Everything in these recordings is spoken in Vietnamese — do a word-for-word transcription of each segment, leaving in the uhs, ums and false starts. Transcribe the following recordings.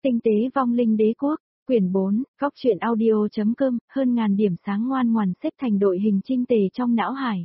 Tinh tế vong linh đế quốc, quyển bốn, góc truyện audio.com, hơn ngàn điểm sáng ngoan ngoằn xếp thành đội hình chinh tề trong não hải.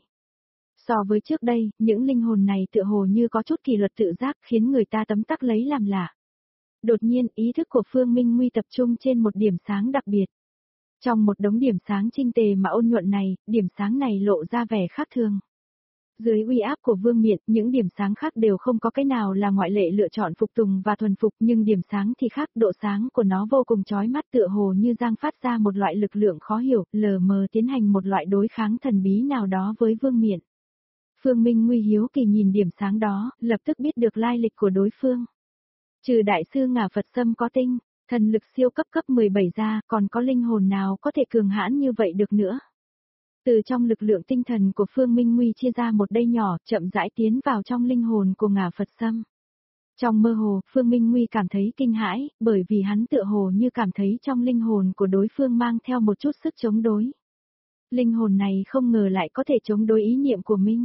So với trước đây, những linh hồn này tựa hồ như có chút kỷ luật tự giác khiến người ta tấm tắc lấy làm lạ. Đột nhiên, ý thức của Phương Minh Nguy tập trung trên một điểm sáng đặc biệt. Trong một đống điểm sáng chinh tề mà ôn nhuận này, điểm sáng này lộ ra vẻ khác thường. Dưới uy áp của Vương Miện, những điểm sáng khác đều không có cái nào là ngoại lệ lựa chọn phục tùng và thuần phục, nhưng điểm sáng thì khác, độ sáng của nó vô cùng chói mắt, tựa hồ như giang phát ra một loại lực lượng khó hiểu, lờ mờ tiến hành một loại đối kháng thần bí nào đó với Vương Miện. Phương Minh Nguy hiếu kỳ nhìn điểm sáng đó, lập tức biết được lai lịch của đối phương. Trừ đại sư Ngả Phật Sâm có tinh, thần lực siêu cấp cấp mười bảy ra, còn có linh hồn nào có thể cường hãn như vậy được nữa. Từ trong lực lượng tinh thần của Phương Minh Nguy chia ra một đây nhỏ, chậm rãi tiến vào trong linh hồn của Ngả Phật Sâm. Trong mơ hồ, Phương Minh Nguy cảm thấy kinh hãi, bởi vì hắn tựa hồ như cảm thấy trong linh hồn của đối phương mang theo một chút sức chống đối. Linh hồn này không ngờ lại có thể chống đối ý niệm của Minh.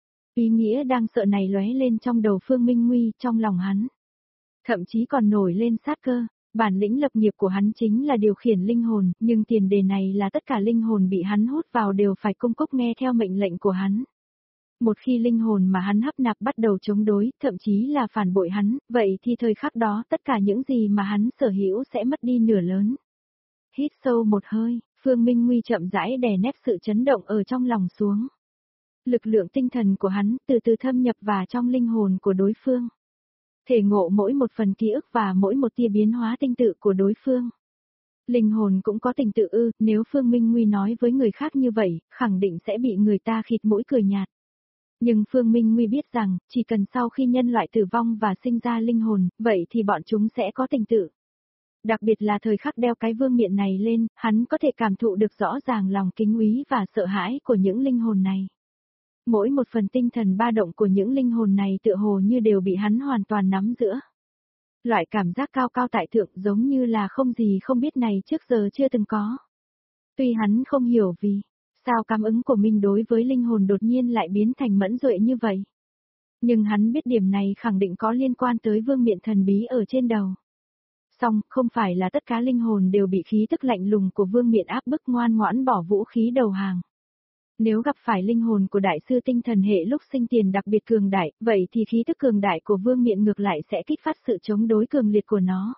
Ý nghĩa đang sợ này lóe lên trong đầu Phương Minh Nguy, trong lòng hắn. Thậm chí còn nổi lên sát cơ. Bản lĩnh lập nghiệp của hắn chính là điều khiển linh hồn, nhưng tiền đề này là tất cả linh hồn bị hắn hút vào đều phải cung cúc nghe theo mệnh lệnh của hắn. Một khi linh hồn mà hắn hấp nạp bắt đầu chống đối, thậm chí là phản bội hắn, vậy thì thời khắc đó tất cả những gì mà hắn sở hữu sẽ mất đi nửa lớn. Hít sâu một hơi, Phương Minh Nguy chậm rãi đè nép sự chấn động ở trong lòng xuống. Lực lượng tinh thần của hắn từ từ thâm nhập vào trong linh hồn của đối phương. Thể ngộ mỗi một phần ký ức và mỗi một tia biến hóa tinh tự của đối phương. Linh hồn cũng có tình tự ư, nếu Phương Minh Nguy nói với người khác như vậy, khẳng định sẽ bị người ta khịt mũi cười nhạt. Nhưng Phương Minh Nguy biết rằng, chỉ cần sau khi nhân loại tử vong và sinh ra linh hồn, vậy thì bọn chúng sẽ có tình tự. Đặc biệt là thời khắc đeo cái vương miện này lên, hắn có thể cảm thụ được rõ ràng lòng kính úy và sợ hãi của những linh hồn này. Mỗi một phần tinh thần ba động của những linh hồn này tựa hồ như đều bị hắn hoàn toàn nắm giữa. Loại cảm giác cao cao tại thượng giống như là không gì không biết này trước giờ chưa từng có. Tuy hắn không hiểu vì sao cảm ứng của mình đối với linh hồn đột nhiên lại biến thành mẫn duệ như vậy. Nhưng hắn biết điểm này khẳng định có liên quan tới vương miện thần bí ở trên đầu. Song, không phải là tất cả linh hồn đều bị khí tức lạnh lùng của vương miện áp bức ngoan ngoãn bỏ vũ khí đầu hàng. Nếu gặp phải linh hồn của đại sư tinh thần hệ lúc sinh tiền đặc biệt cường đại, vậy thì khí tức cường đại của vương miện ngược lại sẽ kích phát sự chống đối cường liệt của nó.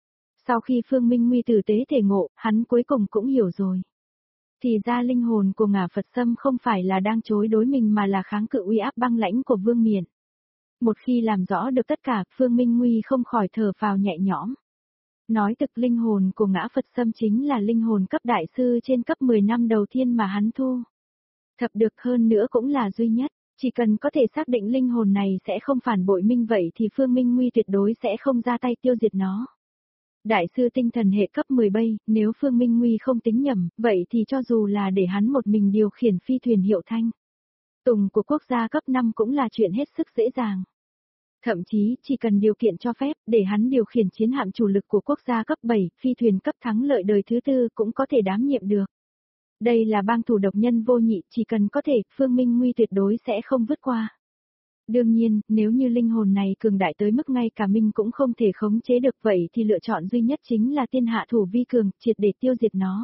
Sau khi Phương Minh Nguy tử tế thể ngộ, hắn cuối cùng cũng hiểu rồi. Thì ra linh hồn của Ngả Phật Sâm không phải là đang chối đối mình mà là kháng cự uy áp băng lãnh của vương miện. Một khi làm rõ được tất cả, Phương Minh Nguy không khỏi thở phào nhẹ nhõm. Nói thực linh hồn của Ngã Phật Sâm chính là linh hồn cấp đại sư trên cấp mười năm đầu tiên mà hắn thu. Thập được hơn nữa cũng là duy nhất, chỉ cần có thể xác định linh hồn này sẽ không phản bội Minh vậy thì Phương Minh Nguy tuyệt đối sẽ không ra tay tiêu diệt nó. Đại sư tinh thần hệ cấp mười bay, nếu Phương Minh Nguy không tính nhầm, vậy thì cho dù là để hắn một mình điều khiển phi thuyền hiệu thanh. Tùng của quốc gia cấp năm cũng là chuyện hết sức dễ dàng. Thậm chí, chỉ cần điều kiện cho phép, để hắn điều khiển chiến hạm chủ lực của quốc gia cấp bảy, phi thuyền cấp thắng lợi đời thứ tư cũng có thể đảm nhiệm được. Đây là bang thủ độc nhân vô nhị, chỉ cần có thể, Phương Minh Nguy tuyệt đối sẽ không vứt qua. Đương nhiên, nếu như linh hồn này cường đại tới mức ngay cả Minh cũng không thể khống chế được vậy thì lựa chọn duy nhất chính là tiên hạ thủ vi cường, triệt để tiêu diệt nó.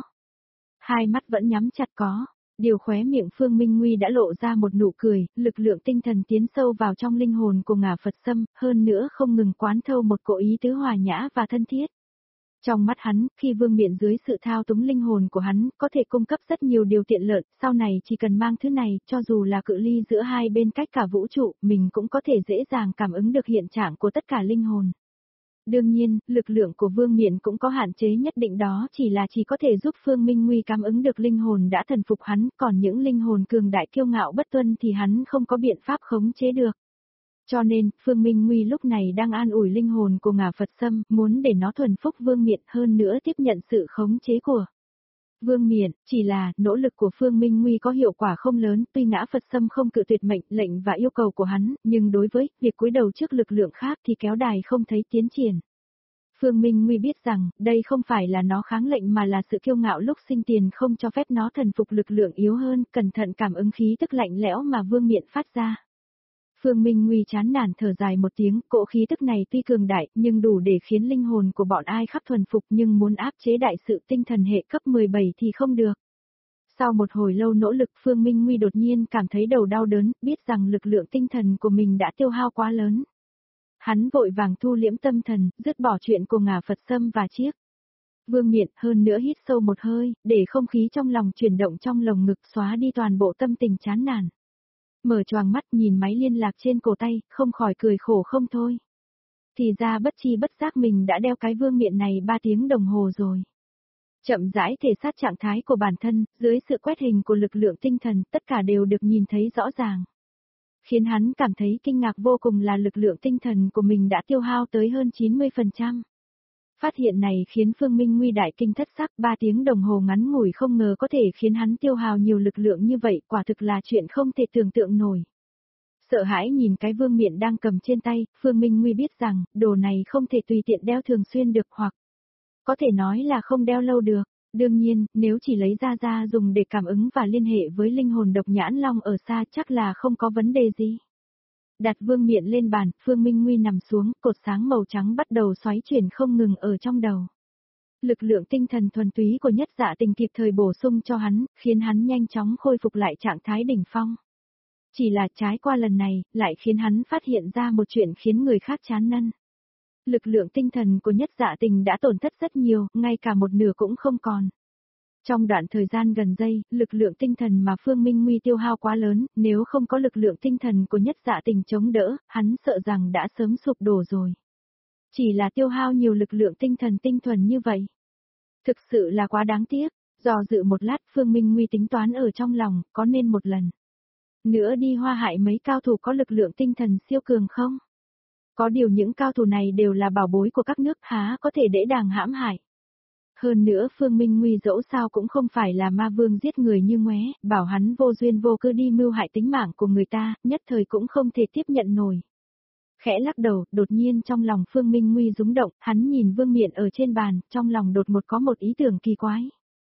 Hai mắt vẫn nhắm chặt có, điều khóe miệng Phương Minh Nguy đã lộ ra một nụ cười, lực lượng tinh thần tiến sâu vào trong linh hồn của Ngả Phật Sâm, hơn nữa không ngừng quán thâu một cỗ ý tứ hòa nhã và thân thiết. Trong mắt hắn, khi vương miện dưới sự thao túng linh hồn của hắn, có thể cung cấp rất nhiều điều tiện lợi, sau này chỉ cần mang thứ này, cho dù là cự ly giữa hai bên cách cả vũ trụ, mình cũng có thể dễ dàng cảm ứng được hiện trạng của tất cả linh hồn. Đương nhiên, lực lượng của vương miện cũng có hạn chế nhất định đó chỉ là chỉ có thể giúp Phương Minh Nguy cảm ứng được linh hồn đã thần phục hắn, còn những linh hồn cường đại kiêu ngạo bất tuân thì hắn không có biện pháp khống chế được. Cho nên, Phương Minh Nguy lúc này đang an ủi linh hồn của Ngả Phật Sâm, muốn để nó thuần phúc vương miện hơn nữa tiếp nhận sự khống chế của vương miện, chỉ là, nỗ lực của Phương Minh Nguy có hiệu quả không lớn, tuy Ngã Phật Sâm không cự tuyệt mệnh lệnh và yêu cầu của hắn, nhưng đối với việc cúi đầu trước lực lượng khác thì kéo đài không thấy tiến triển. Phương Minh Nguy biết rằng, đây không phải là nó kháng lệnh mà là sự kiêu ngạo lúc sinh tiền không cho phép nó thần phục lực lượng yếu hơn, cẩn thận cảm ứng khí tức lạnh lẽo mà vương miện phát ra. Phương Minh Nguy chán nản thở dài một tiếng, cỗ khí tức này tuy cường đại, nhưng đủ để khiến linh hồn của bọn ai khắp thuần phục, nhưng muốn áp chế đại sự tinh thần hệ cấp mười bảy thì không được. Sau một hồi lâu nỗ lực, Phương Minh Nguy đột nhiên cảm thấy đầu đau đớn, biết rằng lực lượng tinh thần của mình đã tiêu hao quá lớn. Hắn vội vàng thu liễm tâm thần, dứt bỏ chuyện của ngả Phật Sâm và chiếc vương miện, hơn nữa hít sâu một hơi, để không khí trong lòng chuyển động trong lồng ngực xóa đi toàn bộ tâm tình chán nản. Mở choàng mắt nhìn máy liên lạc trên cổ tay, không khỏi cười khổ không thôi. Thì ra bất chi bất giác mình đã đeo cái vương miện này ba tiếng đồng hồ rồi. Chậm rãi thể sát trạng thái của bản thân, dưới sự quét hình của lực lượng tinh thần, tất cả đều được nhìn thấy rõ ràng. Khiến hắn cảm thấy kinh ngạc vô cùng là lực lượng tinh thần của mình đã tiêu hao tới hơn chín mươi phần trăm. Phát hiện này khiến Phương Minh Nguy đại kinh thất sắc, ba tiếng đồng hồ ngắn ngủi không ngờ có thể khiến hắn tiêu hao nhiều lực lượng như vậy, quả thực là chuyện không thể tưởng tượng nổi. Sợ hãi nhìn cái vương miện đang cầm trên tay, Phương Minh Nguy biết rằng, đồ này không thể tùy tiện đeo thường xuyên được hoặc có thể nói là không đeo lâu được. Đương nhiên, nếu chỉ lấy ra ra dùng để cảm ứng và liên hệ với linh hồn độc nhãn long ở xa chắc là không có vấn đề gì. Đặt vương miện lên bàn, Phương Minh Nguy nằm xuống, cột sáng màu trắng bắt đầu xoáy chuyển không ngừng ở trong đầu. Lực lượng tinh thần thuần túy của Nhất Dạ Tình kịp thời bổ sung cho hắn, khiến hắn nhanh chóng khôi phục lại trạng thái đỉnh phong. Chỉ là trái qua lần này, lại khiến hắn phát hiện ra một chuyện khiến người khác chán năn. Lực lượng tinh thần của Nhất Dạ Tình đã tổn thất rất nhiều, ngay cả một nửa cũng không còn. Trong đoạn thời gian gần đây, lực lượng tinh thần mà Phương Minh Nguy tiêu hao quá lớn, nếu không có lực lượng tinh thần của Nhất Dạ Tình chống đỡ, hắn sợ rằng đã sớm sụp đổ rồi. Chỉ là tiêu hao nhiều lực lượng tinh thần tinh thuần như vậy. Thực sự là quá đáng tiếc, do dự một lát Phương Minh Nguy tính toán ở trong lòng, có nên một lần nữa đi hoa hại mấy cao thủ có lực lượng tinh thần siêu cường không? Có điều những cao thủ này đều là bảo bối của các nước há có thể dễ dàng hãm hại. Hơn nữa Phương Minh Nguy dẫu sao cũng không phải là ma vương giết người như ngoé, bảo hắn vô duyên vô cớ đi mưu hại tính mạng của người ta, nhất thời cũng không thể tiếp nhận nổi. Khẽ lắc đầu, đột nhiên trong lòng Phương Minh Nguy rúng động, hắn nhìn vương miện ở trên bàn, trong lòng đột một có một ý tưởng kỳ quái.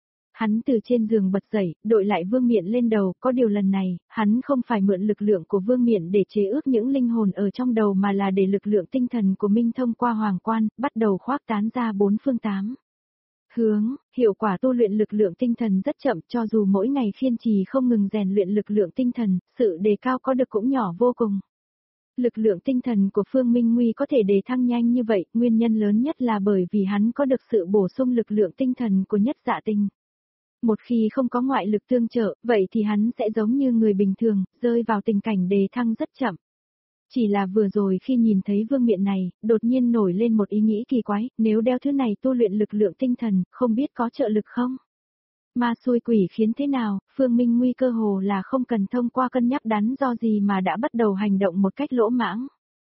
Hắn từ trên giường bật dậy, đội lại vương miện lên đầu, có điều lần này, hắn không phải mượn lực lượng của vương miện để chế ước những linh hồn ở trong đầu mà là để lực lượng tinh thần của Minh thông qua hoàng quan, bắt đầu khoác tán ra bốn phương tám hướng. Hiệu quả tu luyện lực lượng tinh thần rất chậm, cho dù mỗi ngày kiên trì không ngừng rèn luyện lực lượng tinh thần, sự đề cao có được cũng nhỏ vô cùng. Lực lượng tinh thần của Phương Minh Nguy có thể đề thăng nhanh như vậy, nguyên nhân lớn nhất là bởi vì hắn có được sự bổ sung lực lượng tinh thần của Nhất Dạ Tình. Một khi không có ngoại lực tương trợ, vậy thì hắn sẽ giống như người bình thường, rơi vào tình cảnh đề thăng rất chậm. Chỉ là vừa rồi khi nhìn thấy vương miện này, đột nhiên nổi lên một ý nghĩ kỳ quái, nếu đeo thứ này tu luyện lực lượng tinh thần, không biết có trợ lực không? Ma xui quỷ khiến thế nào, Phương Minh Nguy cơ hồ là không cần thông qua cân nhắc đắn do gì mà đã bắt đầu hành động một cách lỗ mãng.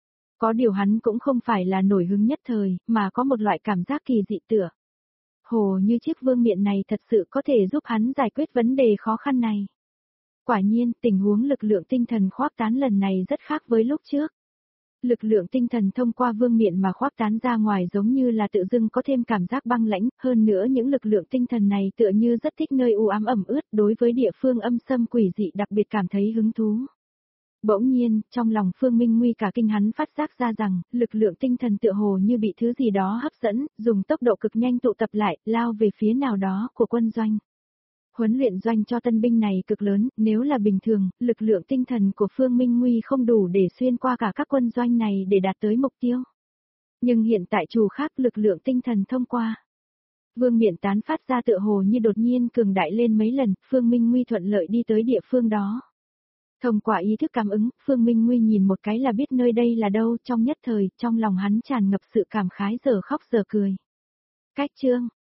Có điều hắn cũng không phải là nổi hứng nhất thời, mà có một loại cảm giác kỳ dị tựa. Hồ như chiếc vương miện này thật sự có thể giúp hắn giải quyết vấn đề khó khăn này. Quả nhiên, tình huống lực lượng tinh thần khoác tán lần này rất khác với lúc trước. Lực lượng tinh thần thông qua vương miện mà khoác tán ra ngoài giống như là tự dưng có thêm cảm giác băng lãnh, hơn nữa những lực lượng tinh thần này tựa như rất thích nơi u ám ẩm ướt, đối với địa phương âm xâm quỷ dị đặc biệt cảm thấy hứng thú. Bỗng nhiên, trong lòng Phương Minh Nguy cả kinh hắn phát giác ra rằng, lực lượng tinh thần tựa hồ như bị thứ gì đó hấp dẫn, dùng tốc độ cực nhanh tụ tập lại, lao về phía nào đó của quân doanh. Huấn luyện doanh cho tân binh này cực lớn, nếu là bình thường, lực lượng tinh thần của Phương Minh Nguy không đủ để xuyên qua cả các quân doanh này để đạt tới mục tiêu. Nhưng hiện tại chủ khác lực lượng tinh thần thông qua. Vương miện tán phát ra tựa hồ như đột nhiên cường đại lên mấy lần, Phương Minh Nguy thuận lợi đi tới địa phương đó. Thông qua ý thức cảm ứng, Phương Minh Nguy nhìn một cái là biết nơi đây là đâu, trong nhất thời, trong lòng hắn tràn ngập sự cảm khái giờ khóc giờ cười. Cách chương